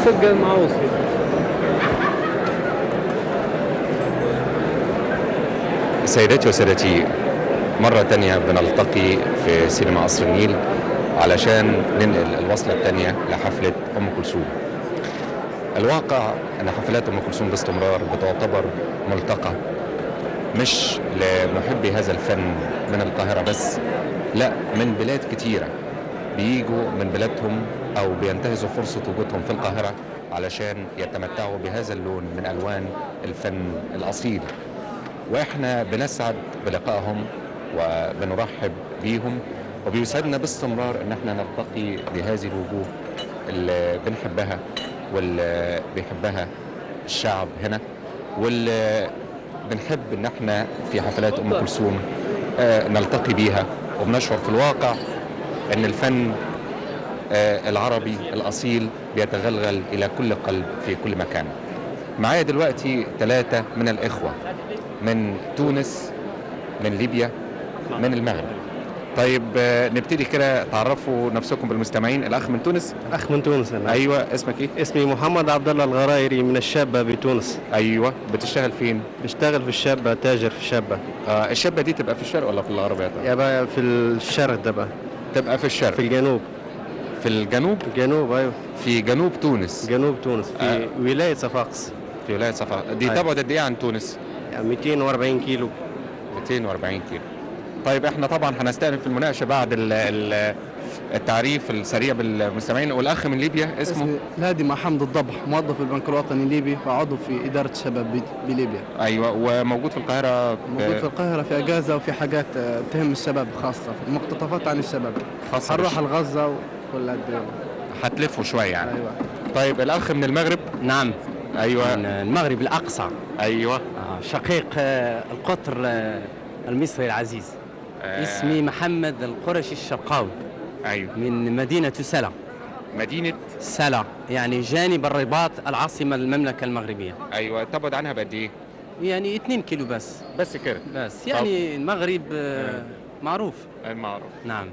سجل معوصي. سيداتي وسادتي، مرة تانية بنلتقي في سينما قصر النيل علشان ننقل الوصلة التانية لحفلة أم كلثوم. الواقع أن حفلات أم كلثوم باستمرار بتعتبر ملتقى مش لمحبي هذا الفن من القاهرة بس، لا، من بلاد كتيرة بيجوا من بلادهم أو بينتهزوا فرصة وجودهم في القاهرة علشان يتمتعوا بهذا اللون من ألوان الفن الأصيل، واحنا بنسعد بلقائهم وبنرحب بيهم، وبيسعدنا باستمرار ان احنا نلتقي بهذه الوجوه اللي بنحبها واللي بيحبها الشعب هنا، واللي بنحب ان احنا في حفلات ام كلثوم نلتقي بيها، وبنشعر في الواقع ان الفن العربي الاصيل بيتغلغل الى كل قلب في كل مكان. معايا دلوقتي 3 من الاخوه من تونس، من ليبيا، من المغرب. طيب نبتدي كده، تعرفوا نفسكم بالمستمعين. الاخ من تونس. اخ من تونس انا. ايوه، اسمك ايه؟ اسمي محمد عبد الله الغرايري من الشابة بتونس. ايوه، بتشتغل فين؟ بشتغل في الشابة، تاجر في الشابة. الشابة دي تبقى في الشرق ولا في الغرب يا ترى؟ يبقى في الشرق تبقى في الشرق. في الجنوب. في الجنوب؟ الجنوب ايوه. في جنوب تونس. جنوب تونس في ولاية صفاقس. في ولاية صفاقس. دي تبعد قد ايه عن تونس؟ يعني 240 كيلو. 240 كيلو. طيب احنا طبعا هنستأنف المناقشة بعد التعريف السريع بالمستمعين. والاخ من ليبيا اسمه الهادي محمد الضبح، موظف البنك الوطني الليبي وعضو في إدارة الشباب بليبيا. ايوه، وموجود في القاهرة. موجود في القاهرة في اجازة وفي حاجات تهم الشباب، خاصة في مقتطفات عن الشباب. هنروح لغزة وكل الدول. هتلفوا شوية يعني. ايوه. طيب الاخ من المغرب. نعم. ايوه، من المغرب الأقصى. ايوه. شقيق القطر المصري العزيز. اسمي محمد القرشي الشرقاوي. ايوه. من مدينة سلا. مدينة سلا يعني جانب الرباط، العاصمة المملكة المغربية. ايوه، تبعد عنها بقد ايه؟ يعني 2 كيلو بس كده. بس يعني المغرب معروف. معروف. نعم.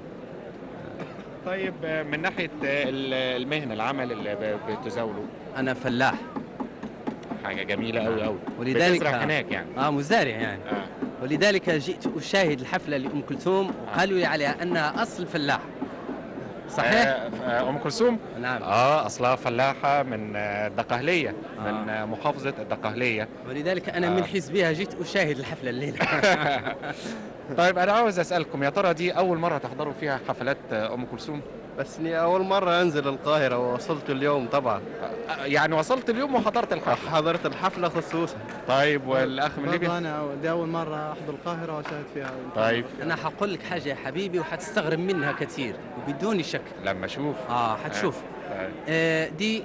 طيب من ناحية المهنة، العمل اللي بتزاوله. أنا فلاح. حاجة جميلة أوي أوي. ولذلك بتزرع هناك يعني. مزارع يعني. ولذلك جئت أشاهد الحفلة لأم كلثوم، وقالوا لي عليها أنها أصل فلاح. صحيح؟ أم كلثوم؟ نعم. أصلها فلاحة من الدقهلية، من محافظة الدقهلية. ولذلك أنا من حزبها جئت أشاهد الحفلة الليلة. طيب أنا عاوز أسألكم، يا ترى دي أول مرة تحضروا فيها حفلات أم كلثوم؟ بس اني اول مرة انزل القاهرة، ووصلت اليوم طبعا. يعني وصلت اليوم وحضرت الحفلة؟ حضرت الحفلة خصوصا. طيب والأخ من ليبيا؟ أنا دي أول مرة أحضر القاهرة وأشاهد فيها. طيب أنا حقول لك حاجة يا حبيبي وحتستغرب منها كثير وبدون شك. لما أشوف. حتشوف. دي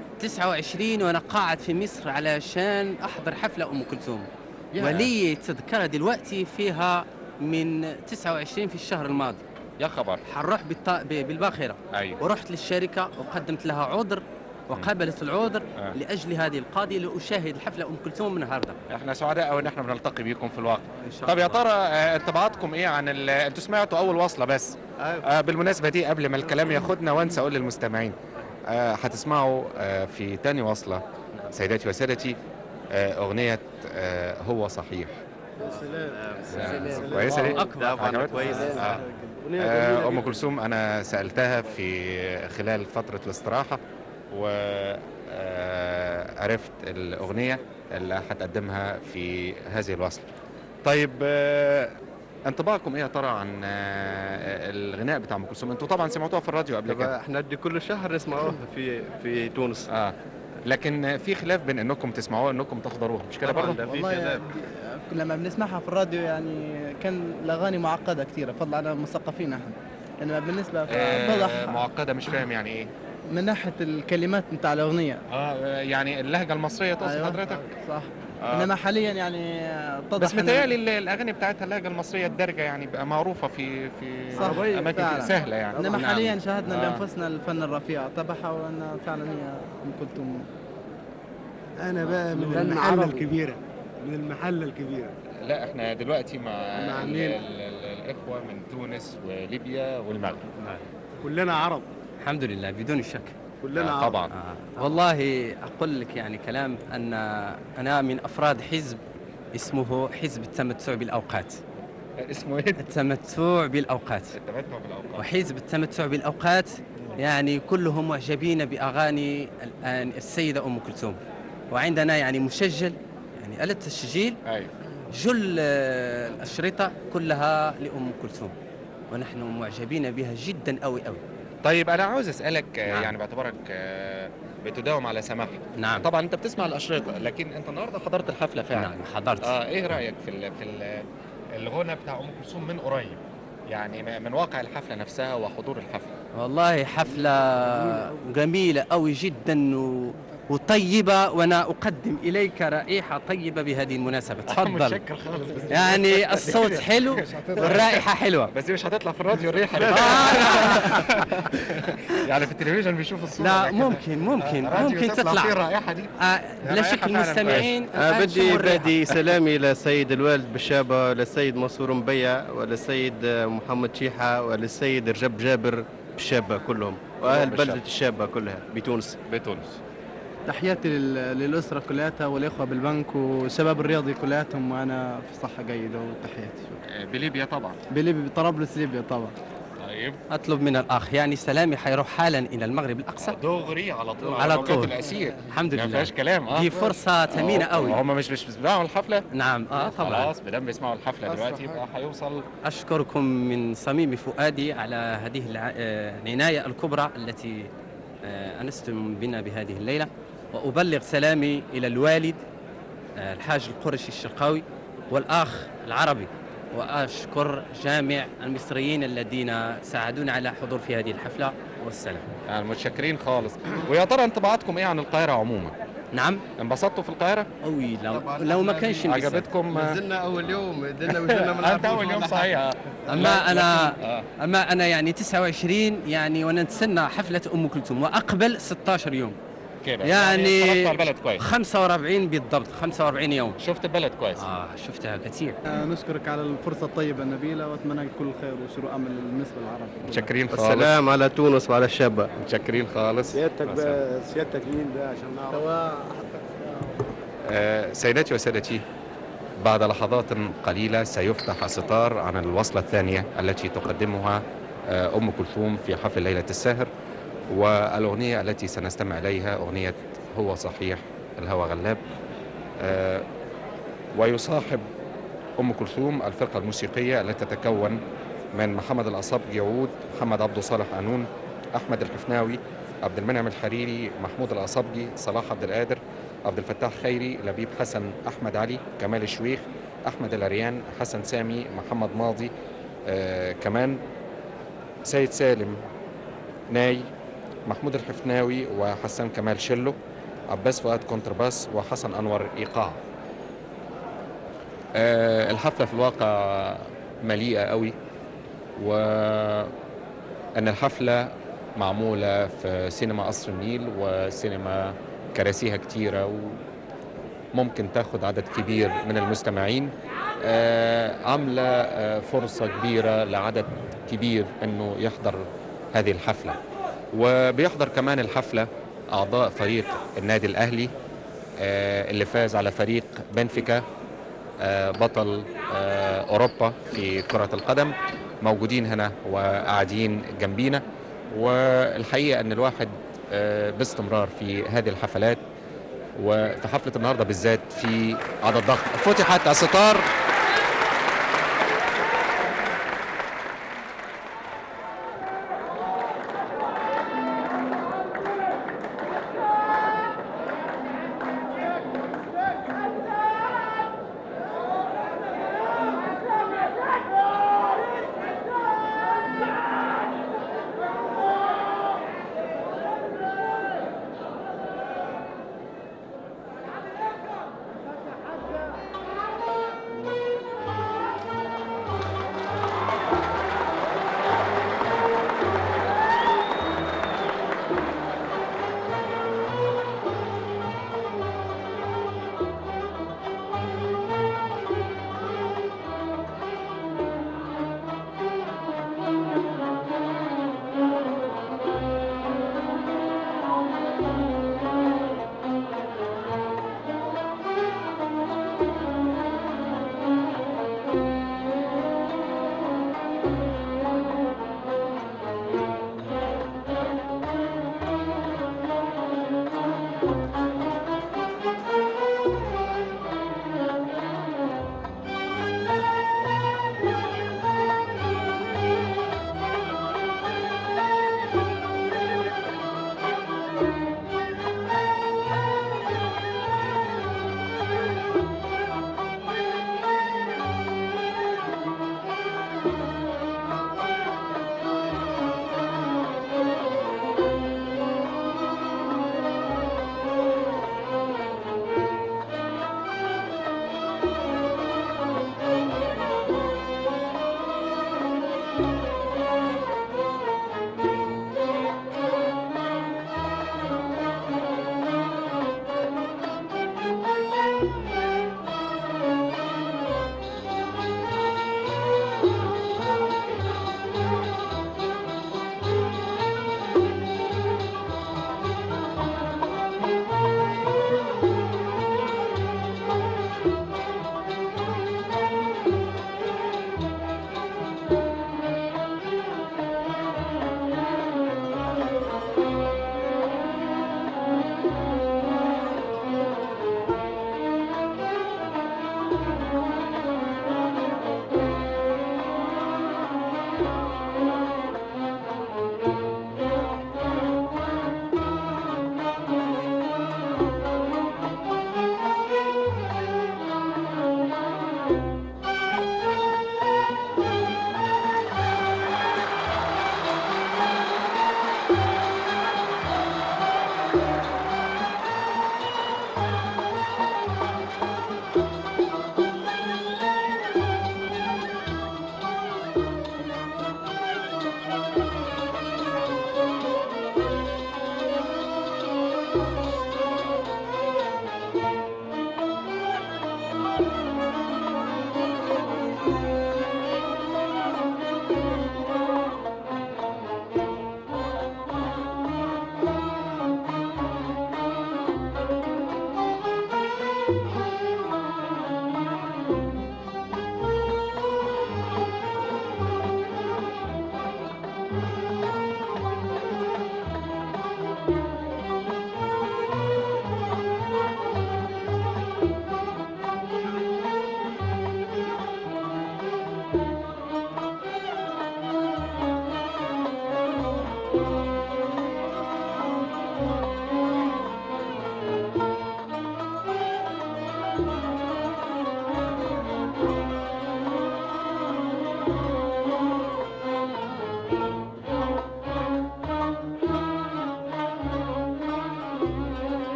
29 وأنا قاعد في مصر علشان أحضر حفلة أم كلثوم. ولي تذكرة دلوقتي فيها من 29 في الشهر الماضي. يا خبر. حنروح بالباخرة. أيوة. ورحت للشركة وقدمت لها عذر، وقبلت العذر لأجل هذه القضية لأشاهد الحفلة أم كلثوم النهارده. احنا سعداء قوي ان احنا بنلتقي بيكم في الواقع. طب يا ترى انطباعاتكم ايه عن انتوا سمعتوا اول وصلة بس؟ بالمناسبة دي قبل ما الكلام ياخدنا وانسى اقول للمستمعين، هتسمعوا في تاني وصلة سيداتي وسادتي اغنية هو صحيح. كويسة دي؟ أكبر. كويسة. أم كلثوم أنا سألتها في خلال فترة الاستراحة وعرفت الأغنية اللي هتقدمها في هذه الوصلة. طيب انطباعكم ايه يا ترى عن الغناء بتاع ام كلثوم؟ انتوا طبعا سمعتوها في الراديو قبل كده. احنا دي كل شهر نسمعوها في تونس. لكن في خلاف بين انكم تسمعوها وانكم تحضروها، مش كده برضه؟ والله لما بنسمعها في الراديو يعني كان الاغاني معقده كثيره، فضل على المثقفين احنا. انما بالنسبه معقده مش فاهم يعني ايه؟ من ناحيه الكلمات بتاع الاغنيه. يعني اللهجه المصريه تقصد حضرتك؟ صح. انما حاليا يعني اتضح، بس متهيألي الاغاني بتاعتها اللهجه المصريه الدارجه يعني بقى معروفه في اماكن سهله يعني. انما حاليا شاهدنا بانفسنا الفن الرفيع تبعها، وان فعلا هي ام كلثوم. انا بقى من المحله الكبيره، من المحله الكبيره. لا احنا دلوقتي مع الاخوه من تونس وليبيا والمغرب. كلنا عرب الحمد لله بدون شك. كلنا عرب. طبعا. والله أقول لك يعني كلام أن أنا من أفراد حزب اسمه حزب التمتع بالأوقات. اسمه ايه؟ التمتع بالأوقات. التمتع بالاوقات. وحزب التمتع بالأوقات يعني كلهم معجبين بأغاني الآن السيدة أم كلثوم، وعندنا يعني مسجل يعني آلة تسجيل ايوه. جل الأشرطة كلها لأم كلثوم، ونحن معجبين بها جدا أوي أوي. طيب انا عاوز اسالك نعم. يعني باعتبارك بتداوم على سماعها. نعم. طبعا انت بتسمع الاشرطه، لكن انت النهارده حضرت الحفله فعلا. نعم حضرت. ايه رايك في الغنى بتاع ام كلثوم من قريب، يعني من واقع الحفله نفسها وحضور الحفله؟ والله حفلة جميلة أوي جدا وطيبة، وأنا أقدم إليك رائحة طيبة بهذه المناسبة. تفضل. متشكر خالص. بس يعني الصوت حلو والرائحة حلوة. بس دي مش هتطلع في الراديو الريحه دي. يعني في التلفزيون بيشوف الصوره. لا لكن ممكن تطلع تطلع فيه الرائحه دي. بلا شك المستمعين الآن بدي شموا الريحة. بدي سلامي لسيد الوالد بالشابة، للسيد منصور مبيع، وللسيد محمد شيحة، وللسيد رجب جابر بالشابة كلهم، وأهل بالشابة. بلدة الشابة كلها بتونس. بتونس. تحياتي للأسرة كلياتها والإخوة بالبنك والشباب الرياضي كلياتهم، وأنا في صحة جيدة، وتحياتي. بليبيا طبعا. بليبيا، طرابلس ليبيا طبعا. طيب أطلب من الأخ يعني سلامي حيروح حالا إلى المغرب الأقصى دغري على طول على موجات طول. الاسير. الحمد ما لله. فيهاش كلام. دي فرصة ثمينة أوي. هم مش بيسمعوا الحفله. نعم طبعا. خلاص ما دام بيسمعوا الحفله دلوقتي يبقى هيوصل. أشكركم من صميم فؤادي على هذه العناية الكبرى التي أنستم بنا بهذه الليلة، وأبلغ سلامي إلى الوالد الحاج القرشي الشرقاوي والأخ العربي، وأشكر جامع المصريين الذين ساعدونا على حضور في هذه الحفلة، والسلام. يعني متشكرين خالص. ويا ترى انطباعاتكم ايه عن القاهره عموما؟ نعم. انبسطتوا في القاهره؟ أوي لو ما كانش انبساط. عجبتكم؟ نزلنا أول يوم، نزلنا وجينا من انت اول يوم صحيح. أما أنا يعني 29 يعني وأنا نتسنى حفلة أم كلثوم، وأقبل 16 يوم كده يعني اتفرجت على البلد كويس. 45 بالضبط، 45 يوم. شفت البلد كويس. شفتها كثير. نشكرك على الفرصة الطيبة النبيلة، وأتمنى لك كل خير وشروق أمل بالنسبة للعرب. متشكرين خالص. السلام على تونس وعلى الشابة. متشكرين خالص. سيادتك مين ده عشان نعرف؟ سيداتي وسادتي، بعد لحظات قليلة سيفتح الستار عن الوصلة الثانية التي تقدمها أم كلثوم في حفل ليلة الساهر، والأغنية التي سنستمع إليها أغنية هو صحيح الهوى غلاب. ويصاحب أم كلثوم الفرقة الموسيقية التي تتكون من محمد الأصابجي عود، محمد عبد صالح قانون، أحمد الحفناوي، عبد المنعم الحريري، محمود الأصابجي، صلاح عبد القادر، عبد الفتاح خيري، لبيب حسن، أحمد علي، كمال الشويخ، أحمد العريان، حسن سامي، محمد ماضي، كمان سيد سالم ناي، محمود الحفناوي، وحسن كمال شلو، عباس فؤاد كونترباس، وحسن أنور إيقاع. الحفلة في الواقع مليئة قوي، وأن الحفلة معمولة في سينما قصر النيل، وسينما كراسيها كتيرة وممكن تاخد عدد كبير من المستمعين، عاملة فرصة كبيرة لعدد كبير أنه يحضر هذه الحفلة. وبيحضر كمان الحفلة أعضاء فريق النادي الأهلي اللي فاز على فريق بنفيكا بطل أوروبا في كرة القدم، موجودين هنا وقاعدين جنبينا. والحقيقة أن الواحد باستمرار في هذه الحفلات، وفي حفلة النهاردة بالذات في عدد ضخم. فتحت الستار.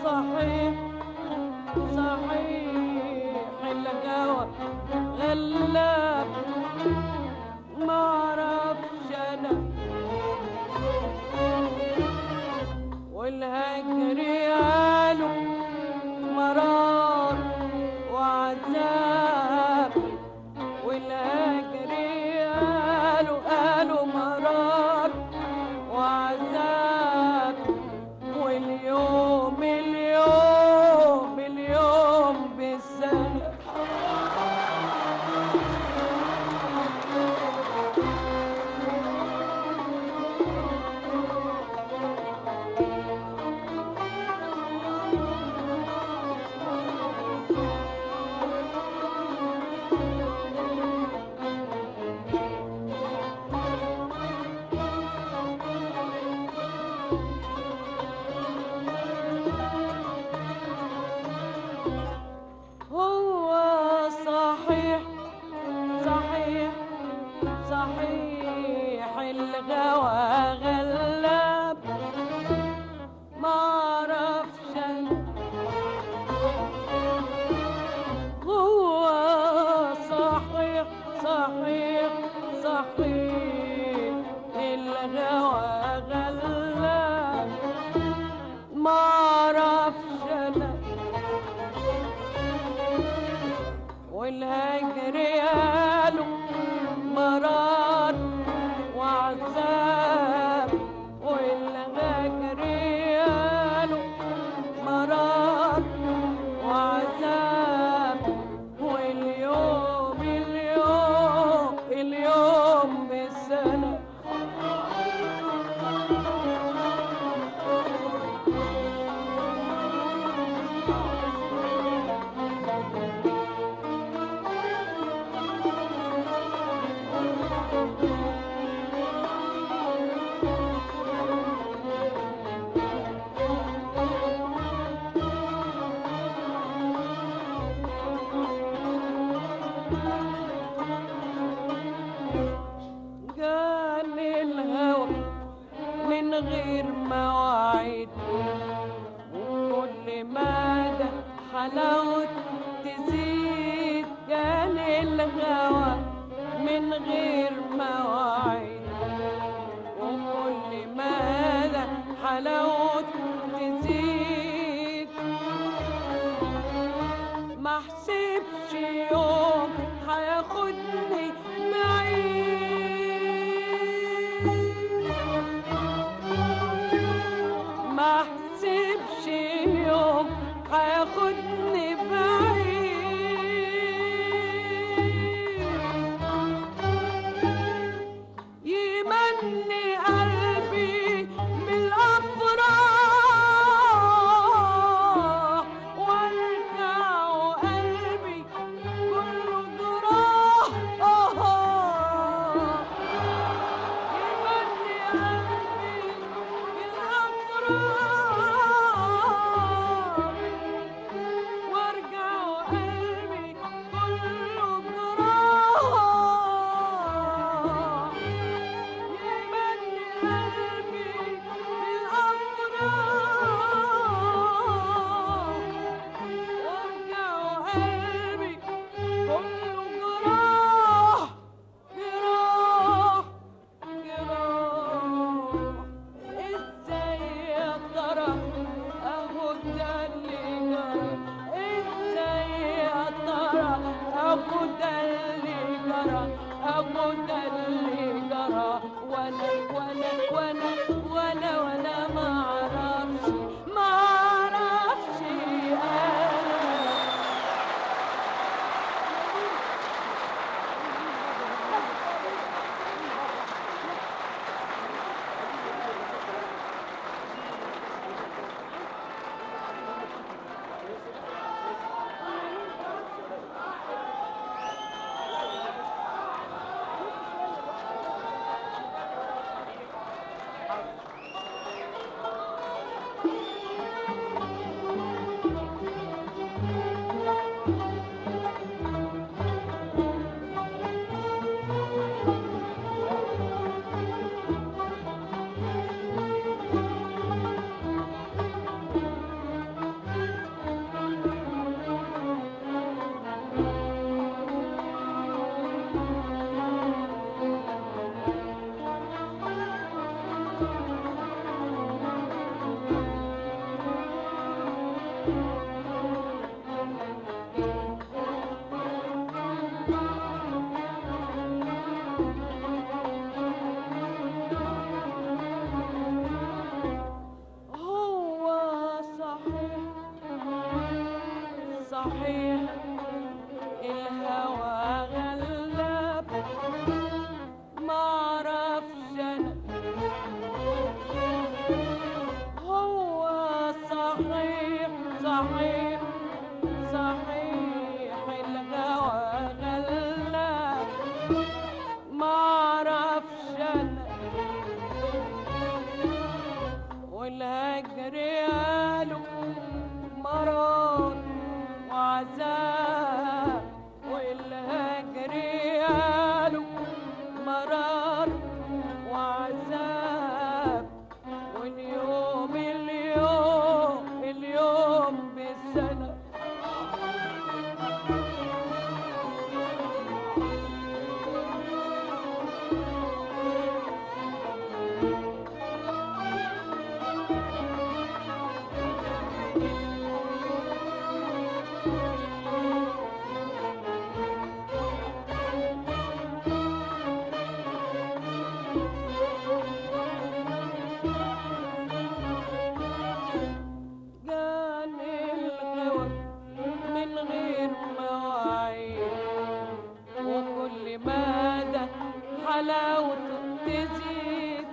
صحيح صحيح الهوى غلاب معرفش انا والهجر قالوا مرار وعذاب والهجر قالوا مرار وعذاب واليوم اليوم بالسنة هو صحيح صحيح صحيح الغوى غلاب معرفش أنا هو صحيح صحيح صحيح الغوى غلاب معرفش أنا والهجر قالوا مرار وعذاب والهجر قالوا مرار وعذاب واليوم اليوم بالسنة جاني الهوى من غير مواعيد وكل مدى حلاوة تزيد جاني الهوى من غير مواعيد وكل مدى حلاوة تزيد ما حسبش يوم هياخدني ما حسبش يوم هياخدني بعيد يمني قلبي بالأفراح صحيح الهوى غلاب معرفش أنا هو صحيح صحيح صحيح الهوى غلاب معرفش أنا والهجر قالوا مرار وعذاب والهجر قالوا مرار وعذاب واليوم اليوم بالسنة حلاوته تزيد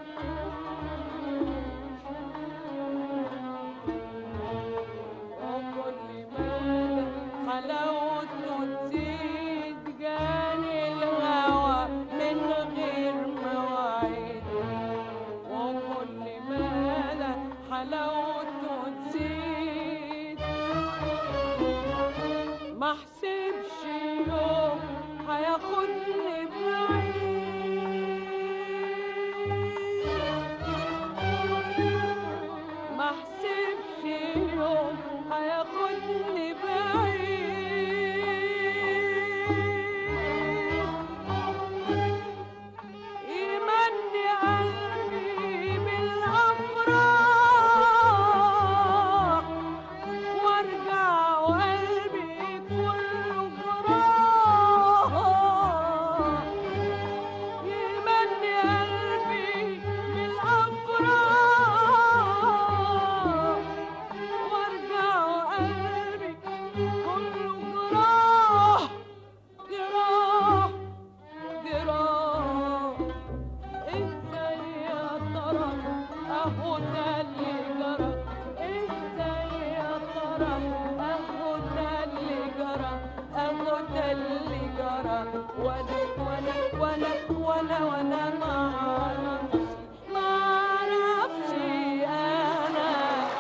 وكل مدى حلاوته تزيد جاني الهوى من غير مواعيد وكل مدى حلاوته تزيد ما حسبش يوم هياخدني بعيد ما حسبش يوم هياخدني بعيد يمني قلبي بالأفراح وارجع وقلبي كله جراح يمني قلبي بالأفراح وارجع وقلبي كله جراح جراح جراح ازاي يا ترى اهو ده اللي جرى ازاي يا ترى اهو ده اللي جرى اهو ده اللي جرى وانا ما اعرفش انا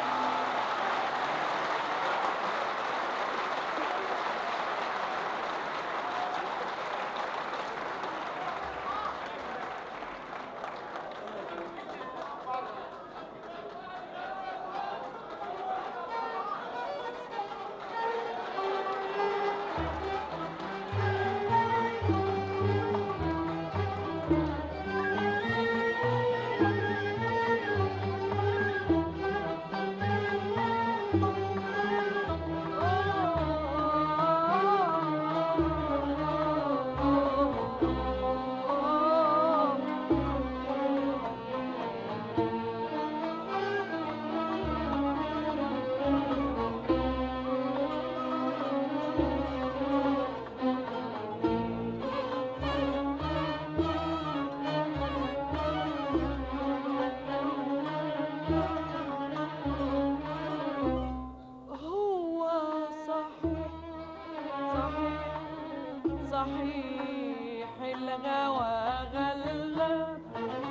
صحيح الغوى غلاب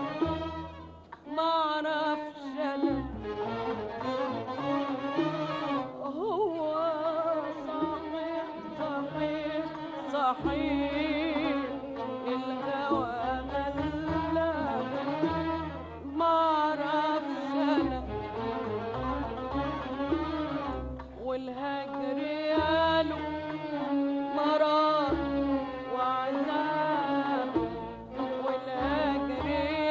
معرفش انا هو صحيح صحيح صحيح الغوى غلاب معرفش انا والهجر قالوا مرار وعذاب والهجر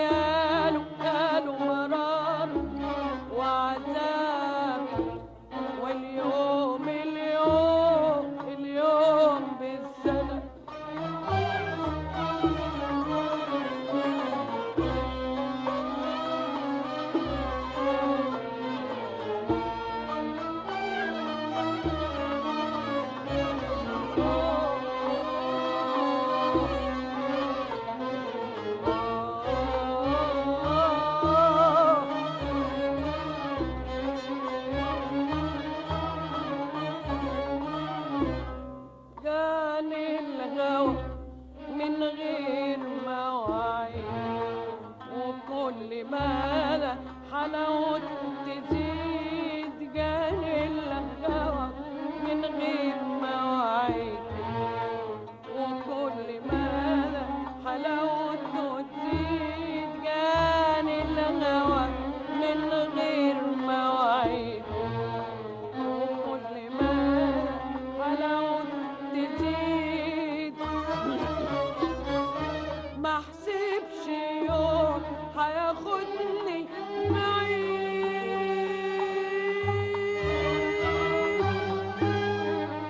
قالوا مرار وعذاب واليوم اليوم بالسنة من غير مواعيد، وكل مدى حلاوته تزيد جاني الهوى من غير مواعيد، وكل مدى حلاوته تزيد ما حسبش يوم هياخدني بعيد.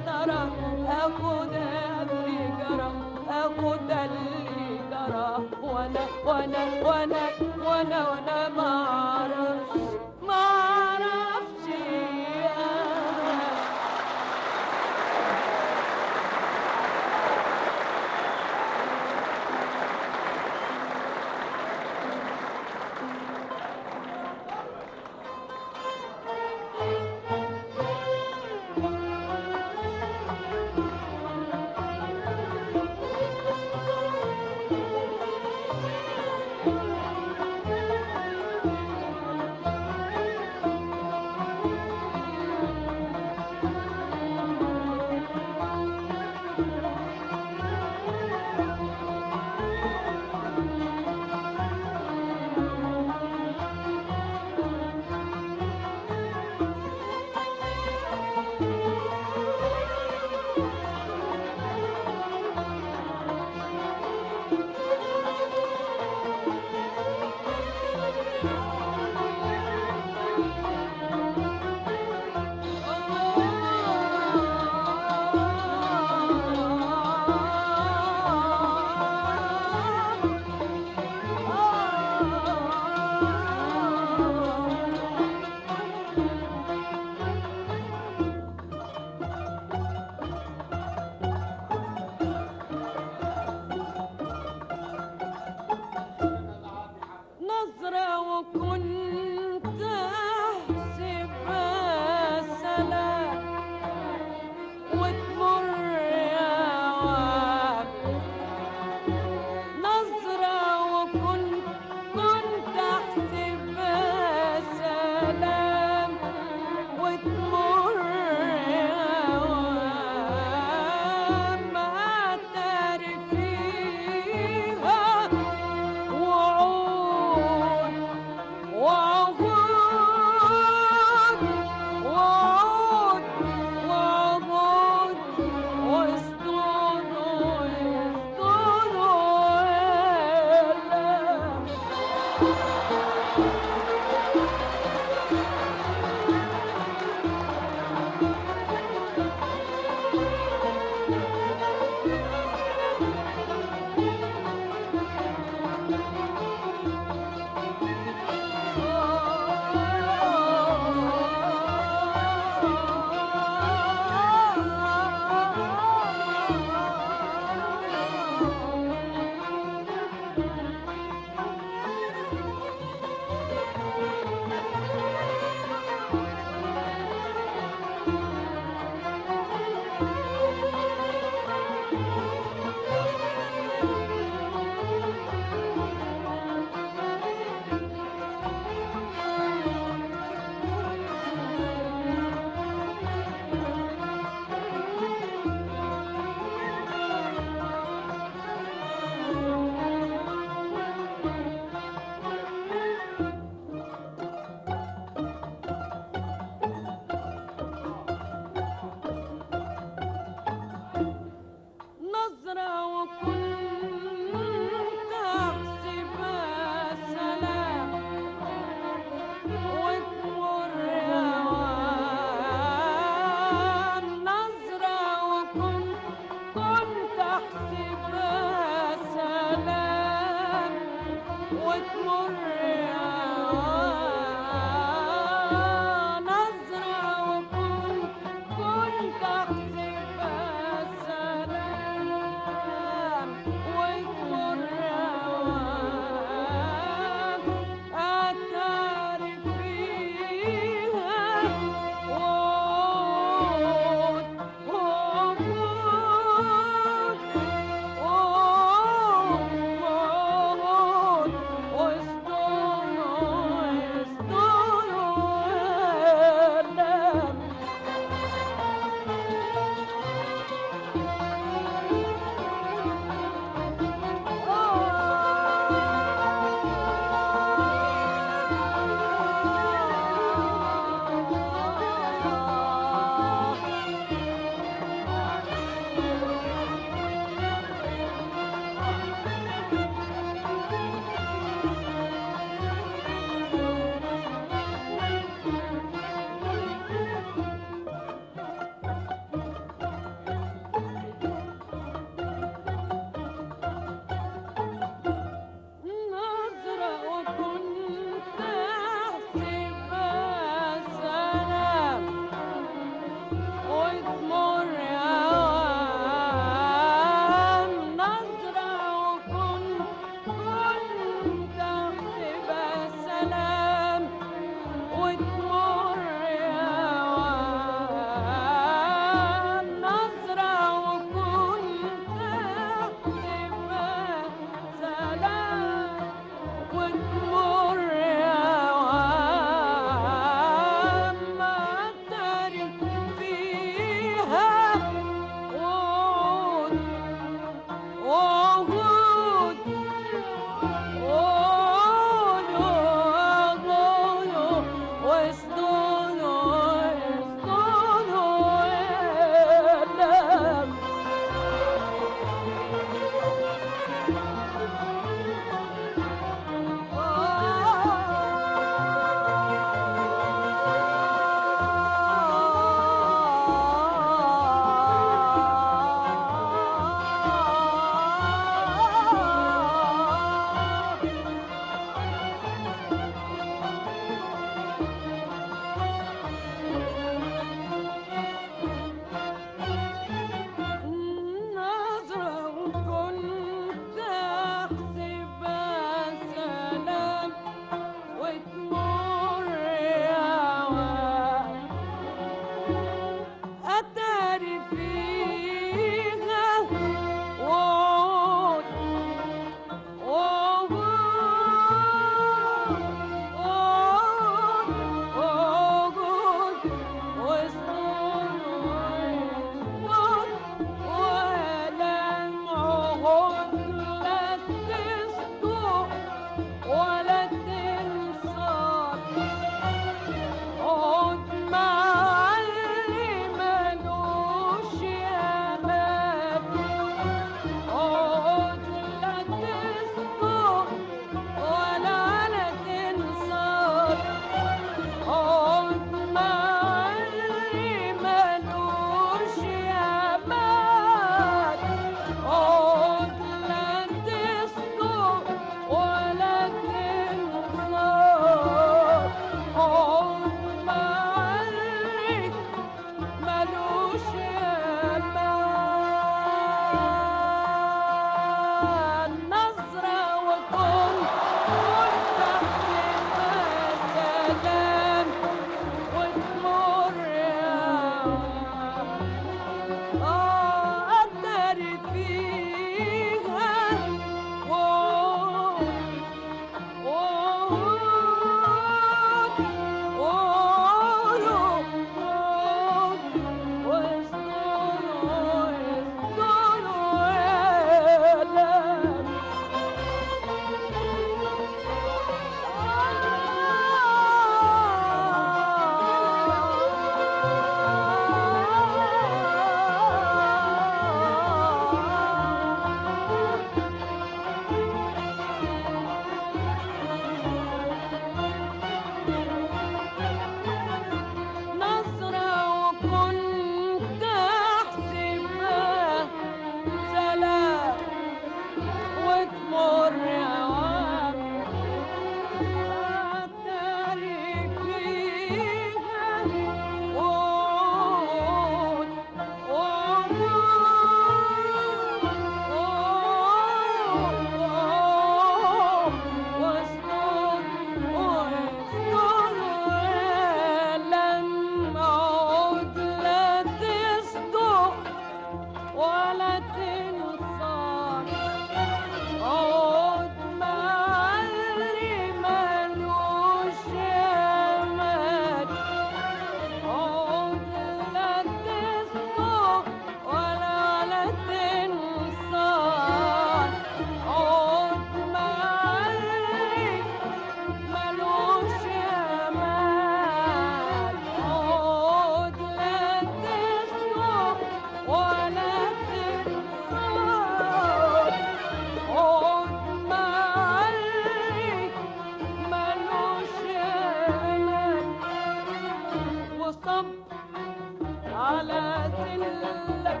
وصبر على ذلك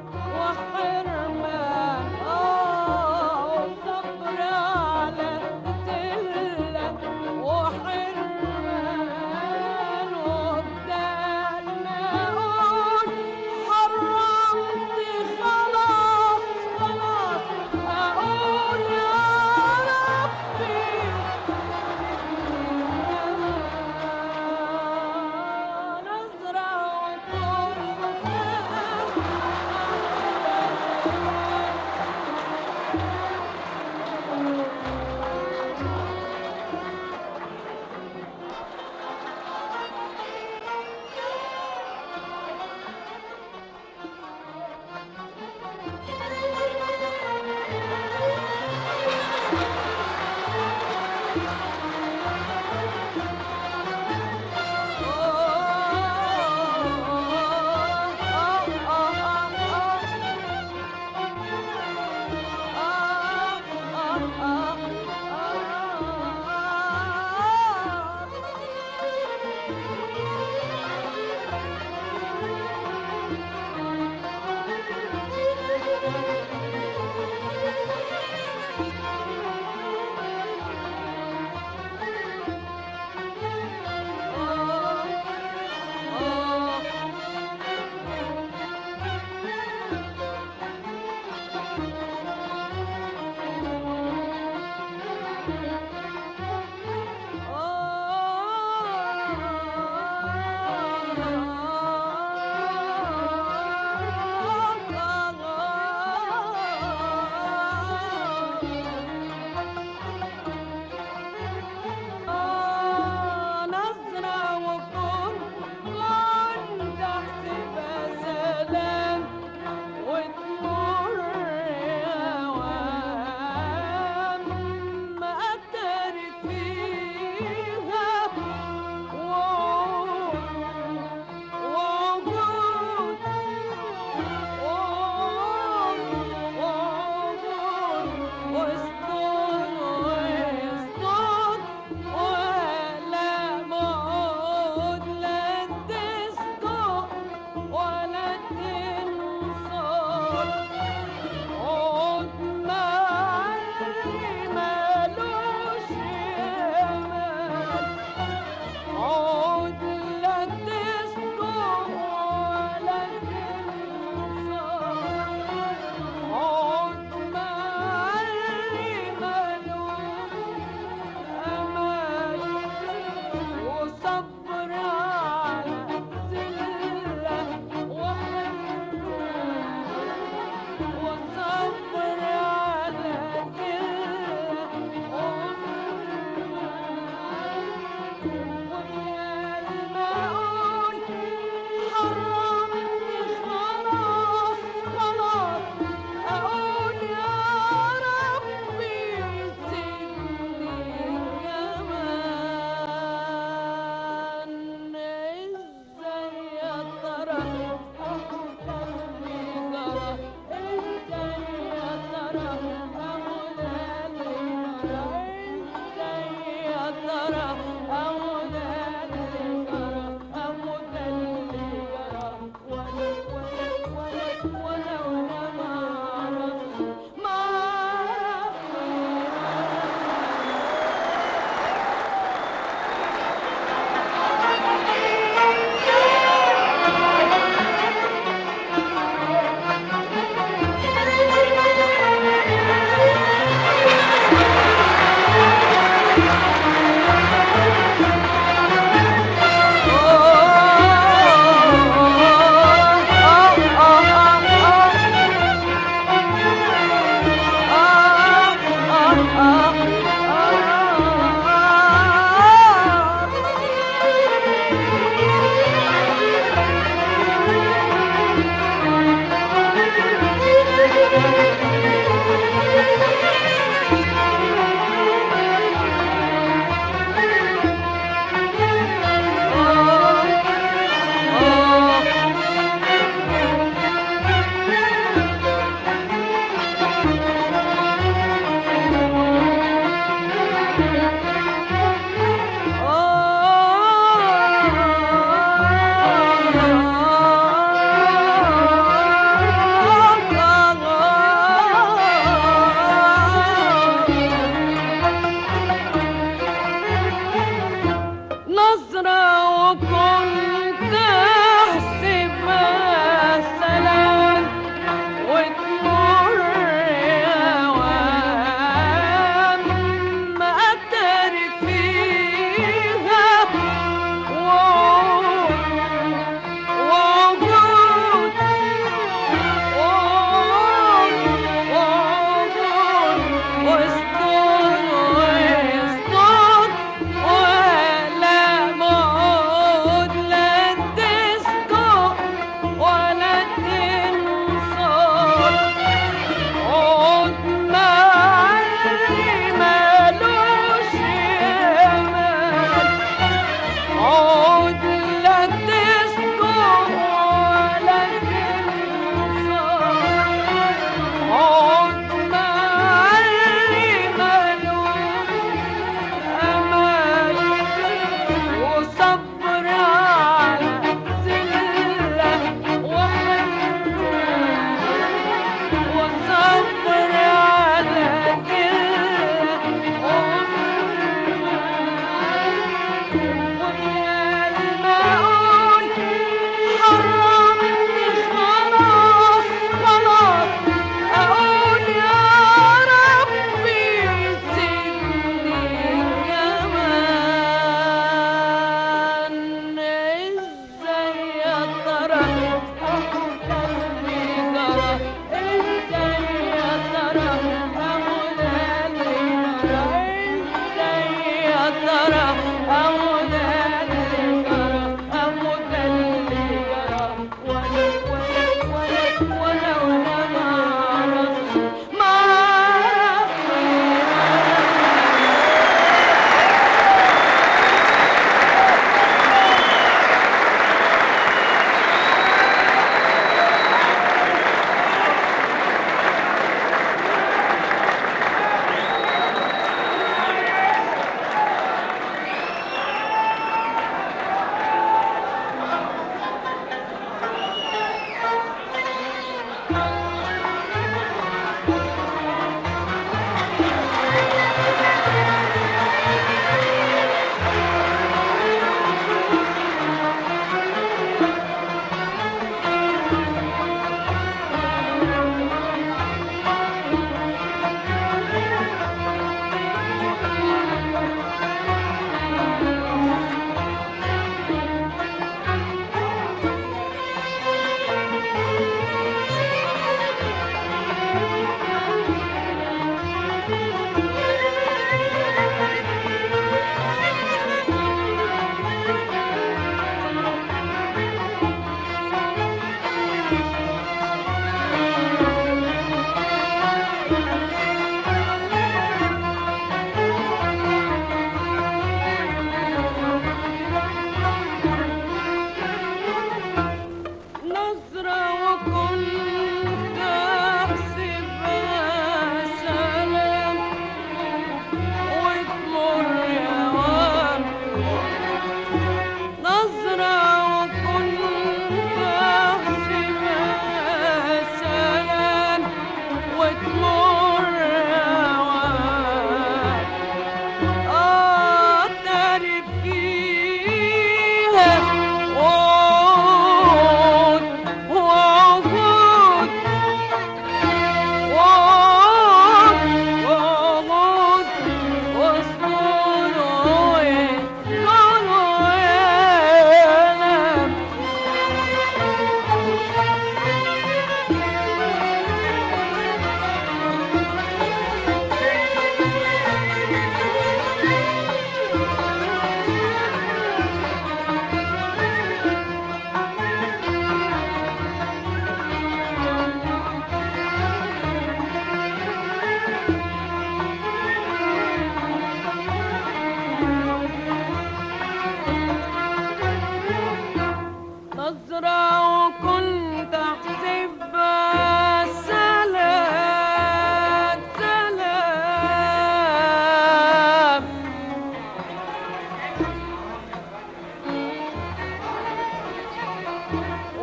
وحرمان وصبر على ذلك وحرمان وبدال ما اقول حرمت خلاص خلاص اقول يا ربي نظرة وتربة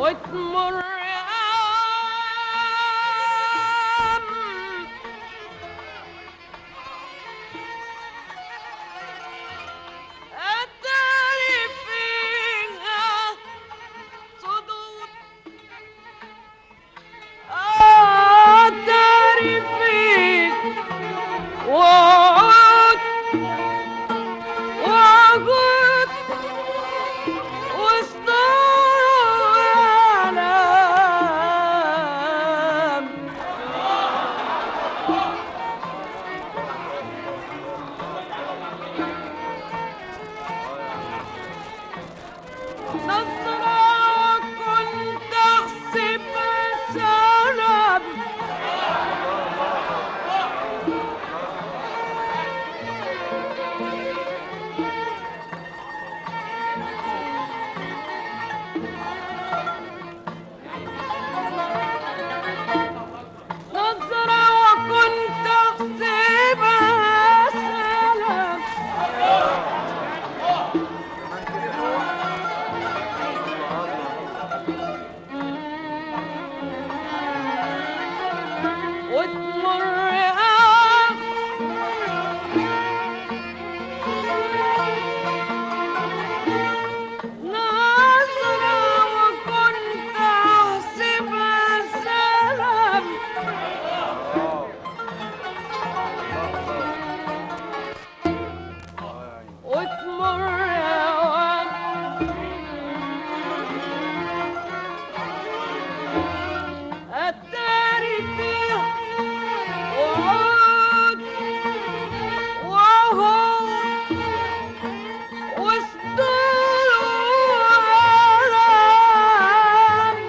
وتمر أتاري فيها صدود أتاري فيك وعود وعود وصدور أعلام نظرة كنت أحسبها سلام نظرة وكنت أحسبها سلام وتمر نظرة وكنت أحسبها سلام وتمر أتاري فيها وعود وعهود وصدور وآلام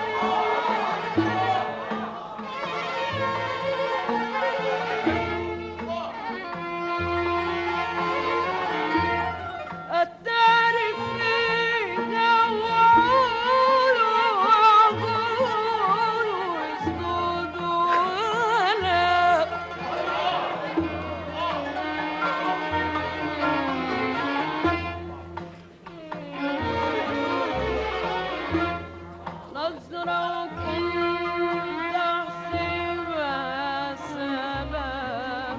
أتاري فيها وعود وعهود وصدور وآلام نظرة وكنت أحسبها سلام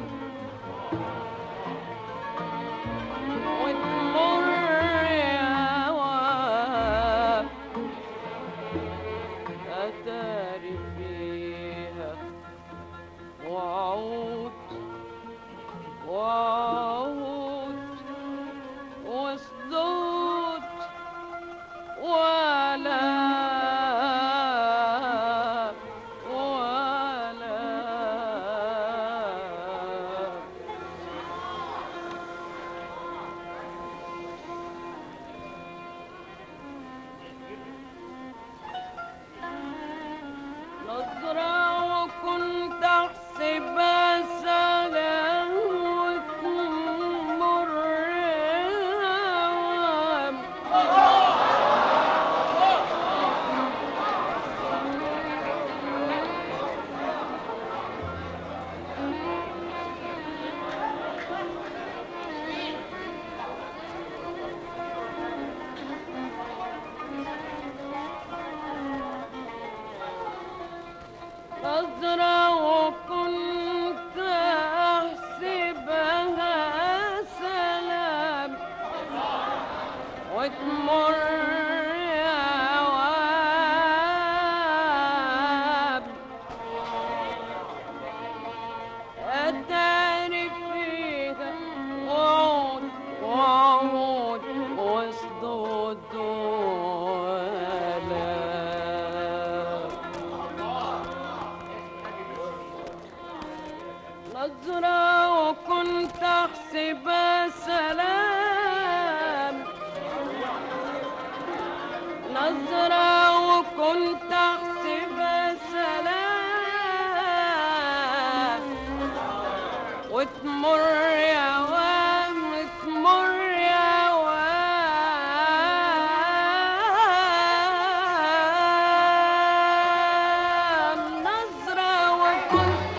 وتمر يا واب أتاري فيها وعود وعود وصدود ولا نظرة وكنت أحسبها سلام وتمر أوام نظرة وكنت أحسبها سلام وتمر أوام أتاري فيها وعود وعود وصدود وآلام نظرة وكنت أحسبها سلام نظرة وكنت أحسبها سلام وتمر يا وام تمر يا وام نظرة وكنت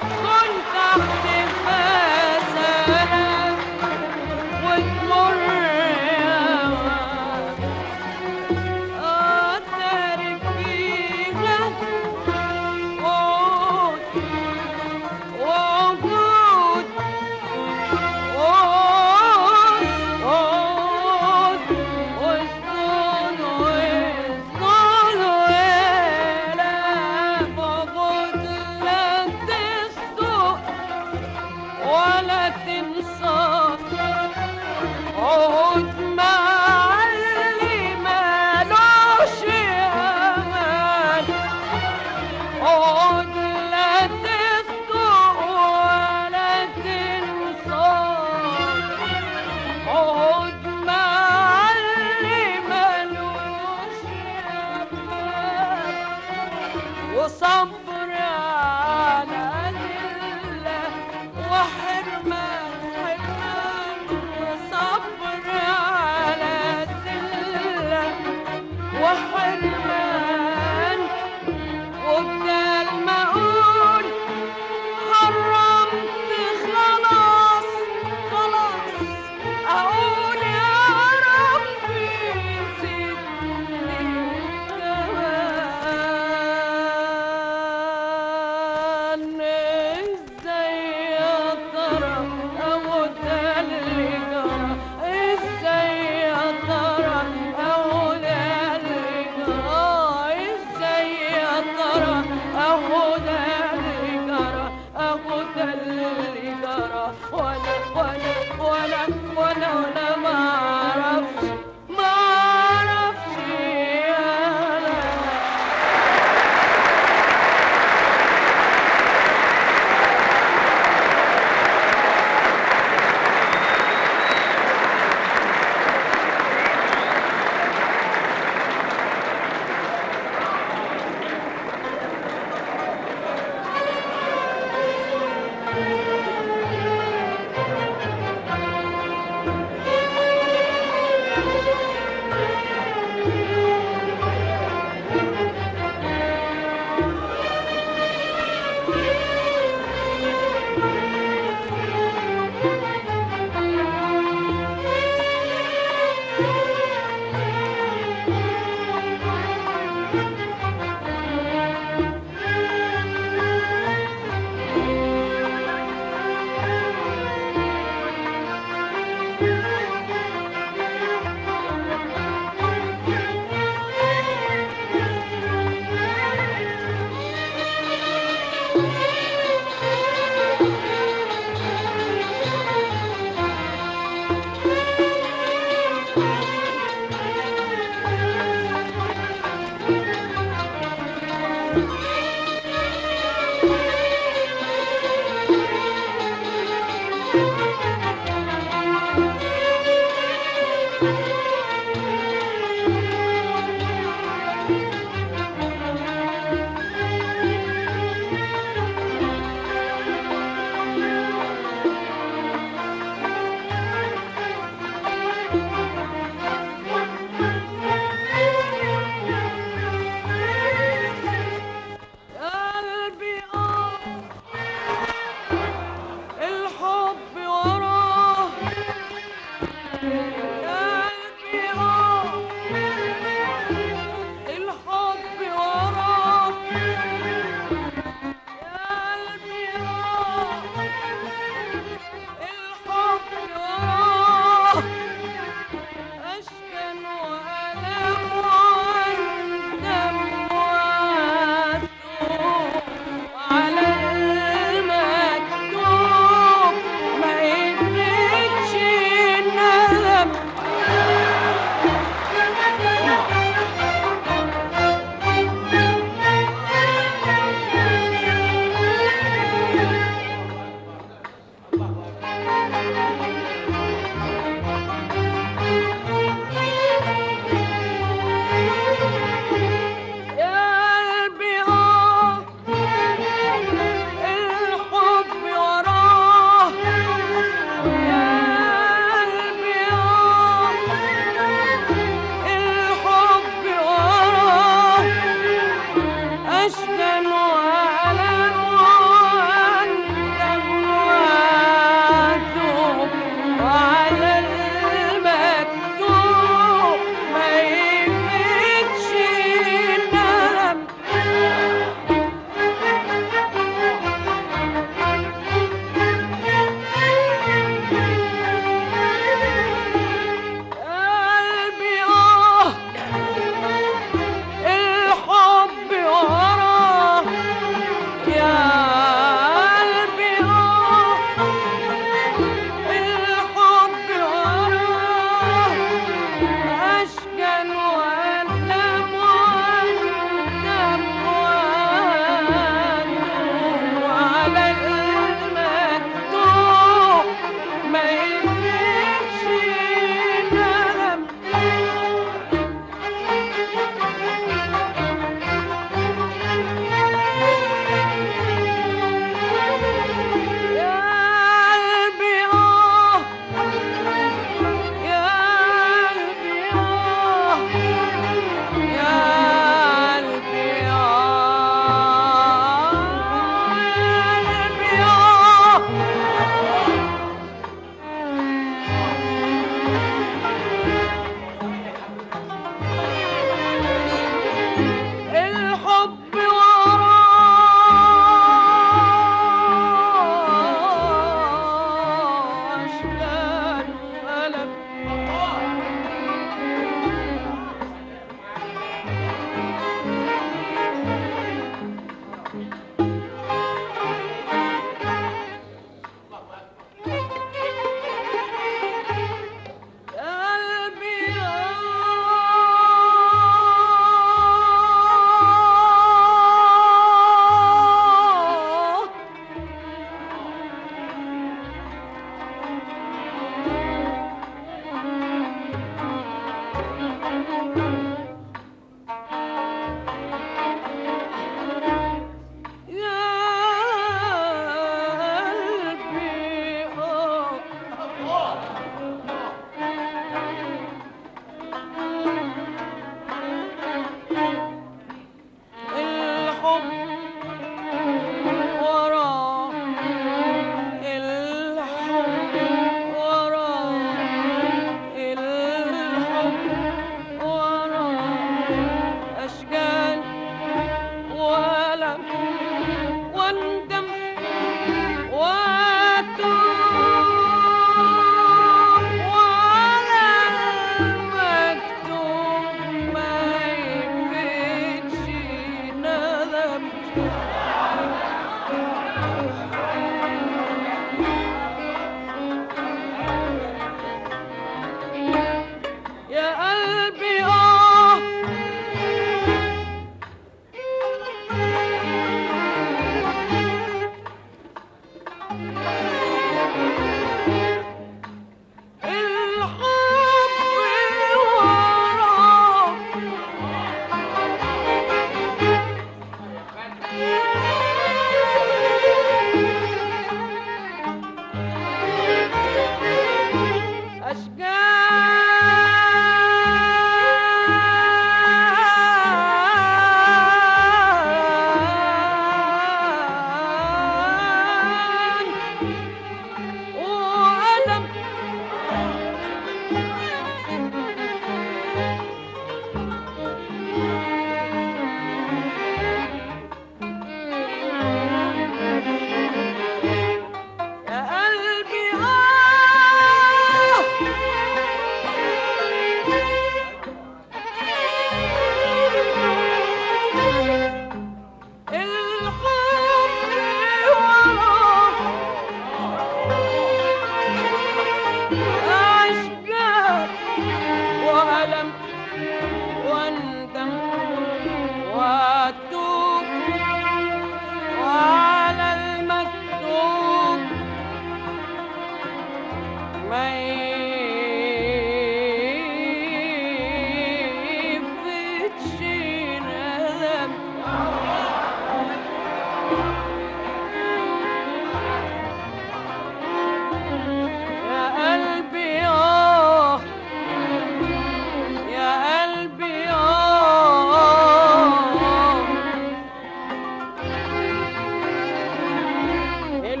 أحسبها سلام وتمر يا وام أتاري وصبر على ذلة وحرمان حرمان وصبر على ذلة وحرمان وبدال ما اقول حرمت خلاص خلاص اقول يا ربي زدني كمان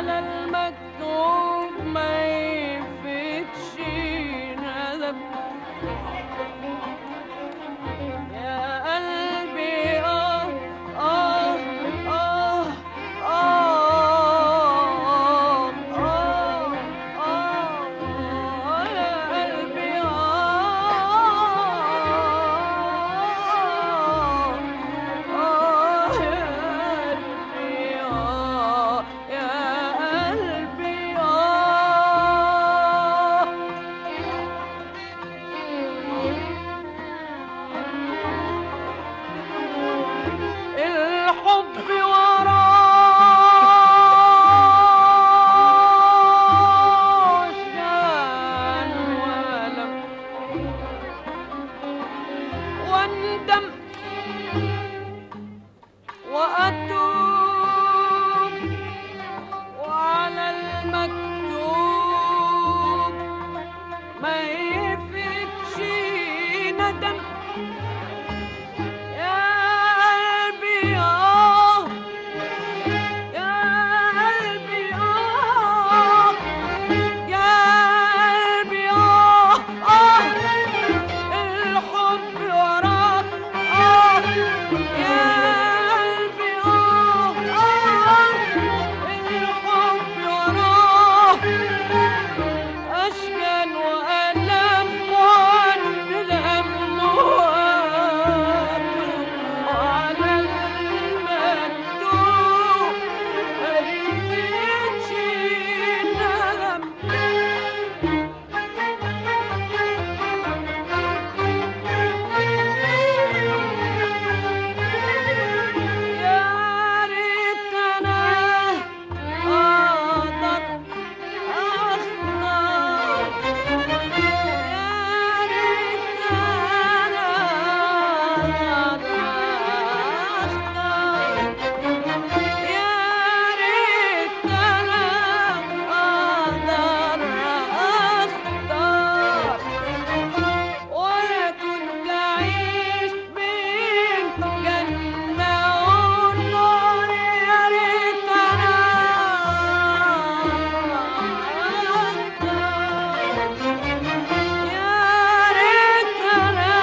على المكتوب ما يفتش ندم يا قلبي الحب وراه شان وألم واندم وأتوب وعلى المكتوب ما يفتش ندم يا قلبي يا قلبي يا قلبي الحب وراك يا قلبي الحب وراك أشكال وألم وأندم وعلى المكتوب ما يفتش ندم يا ريت أنا أقدر أختار يا ريت أنا أقدر أختار يا ريت أنا أقدر أختار ولا كنت أعيش بين جنة ونار يا ريت أنا يا ريت أنا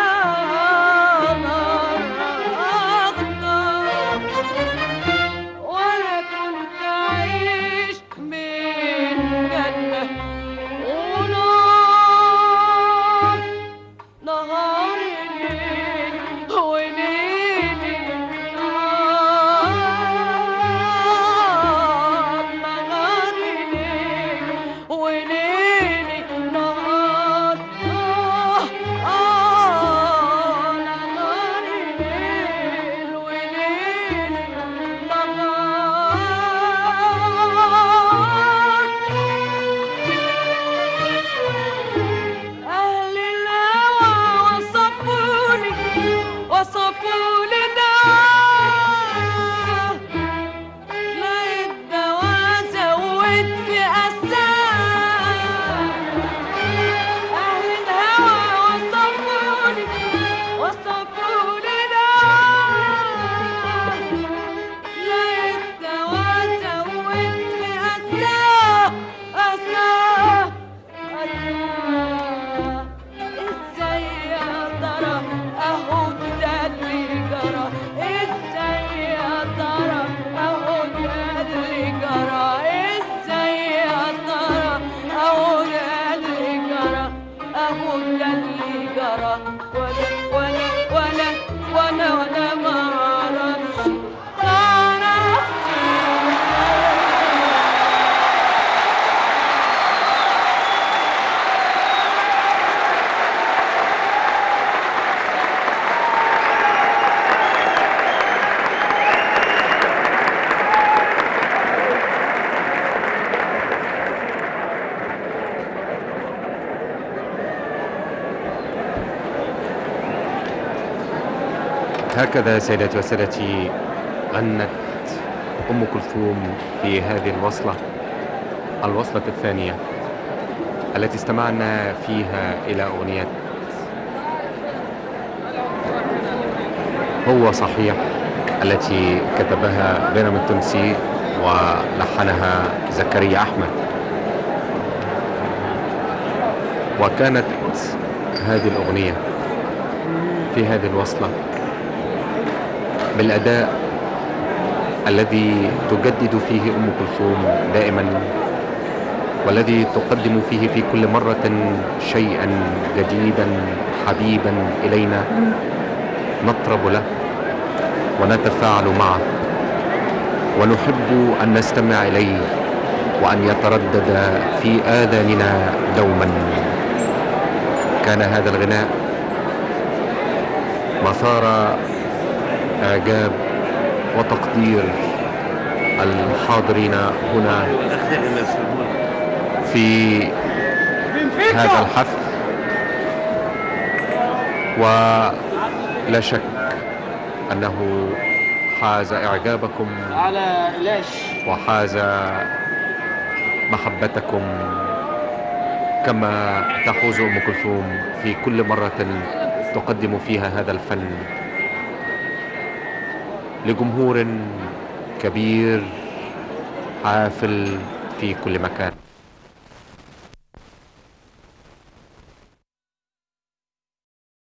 أختار ولا كنت أعيش بين جنة ونار نهار ليل وليلي نهار نهار ليل وليلي نهار نهار ليل وليلي نهار أهل الهوى وصفوني دواء لقيت دواء زود في أساه أهل الهوى وصفوني دواء لقيت دواء زود في أساه أساه ازاي يا ترى اهو ده اللي جرى ازاي يا ترى اهو ده اللي جرى ازاي يا ترى اهو ده اللي جرى اهو ده اللي جرى وانا ما اعرفش هكذا سيداتي وسادتي غنت أم كلثوم في هذه الوصلة الثانية التي استمعنا فيها إلى أغنية هو صحيح التي كتبها بينام التونسي ولحنها زكريا أحمد. وكانت هذه الأغنية في هذه الوصلة بالأداء الذي تجدد فيه أم كلثوم دائما، والذي تقدم فيه في كل مرة شيئا جديدا حبيبا إلينا نطرب له ونتفاعل معه ونحب أن نستمع إليه وأن يتردد في آذاننا دوما. كان هذا الغناء مثار إعجاب وتقدير الحاضرين هنا في هذا الحفل، ولا شك أنه حاز إعجابكم وحاز محبتكم كما تحوز أم كلثوم في كل مرة تقدم فيها هذا الفن لجمهور كبير حافل في كل مكان.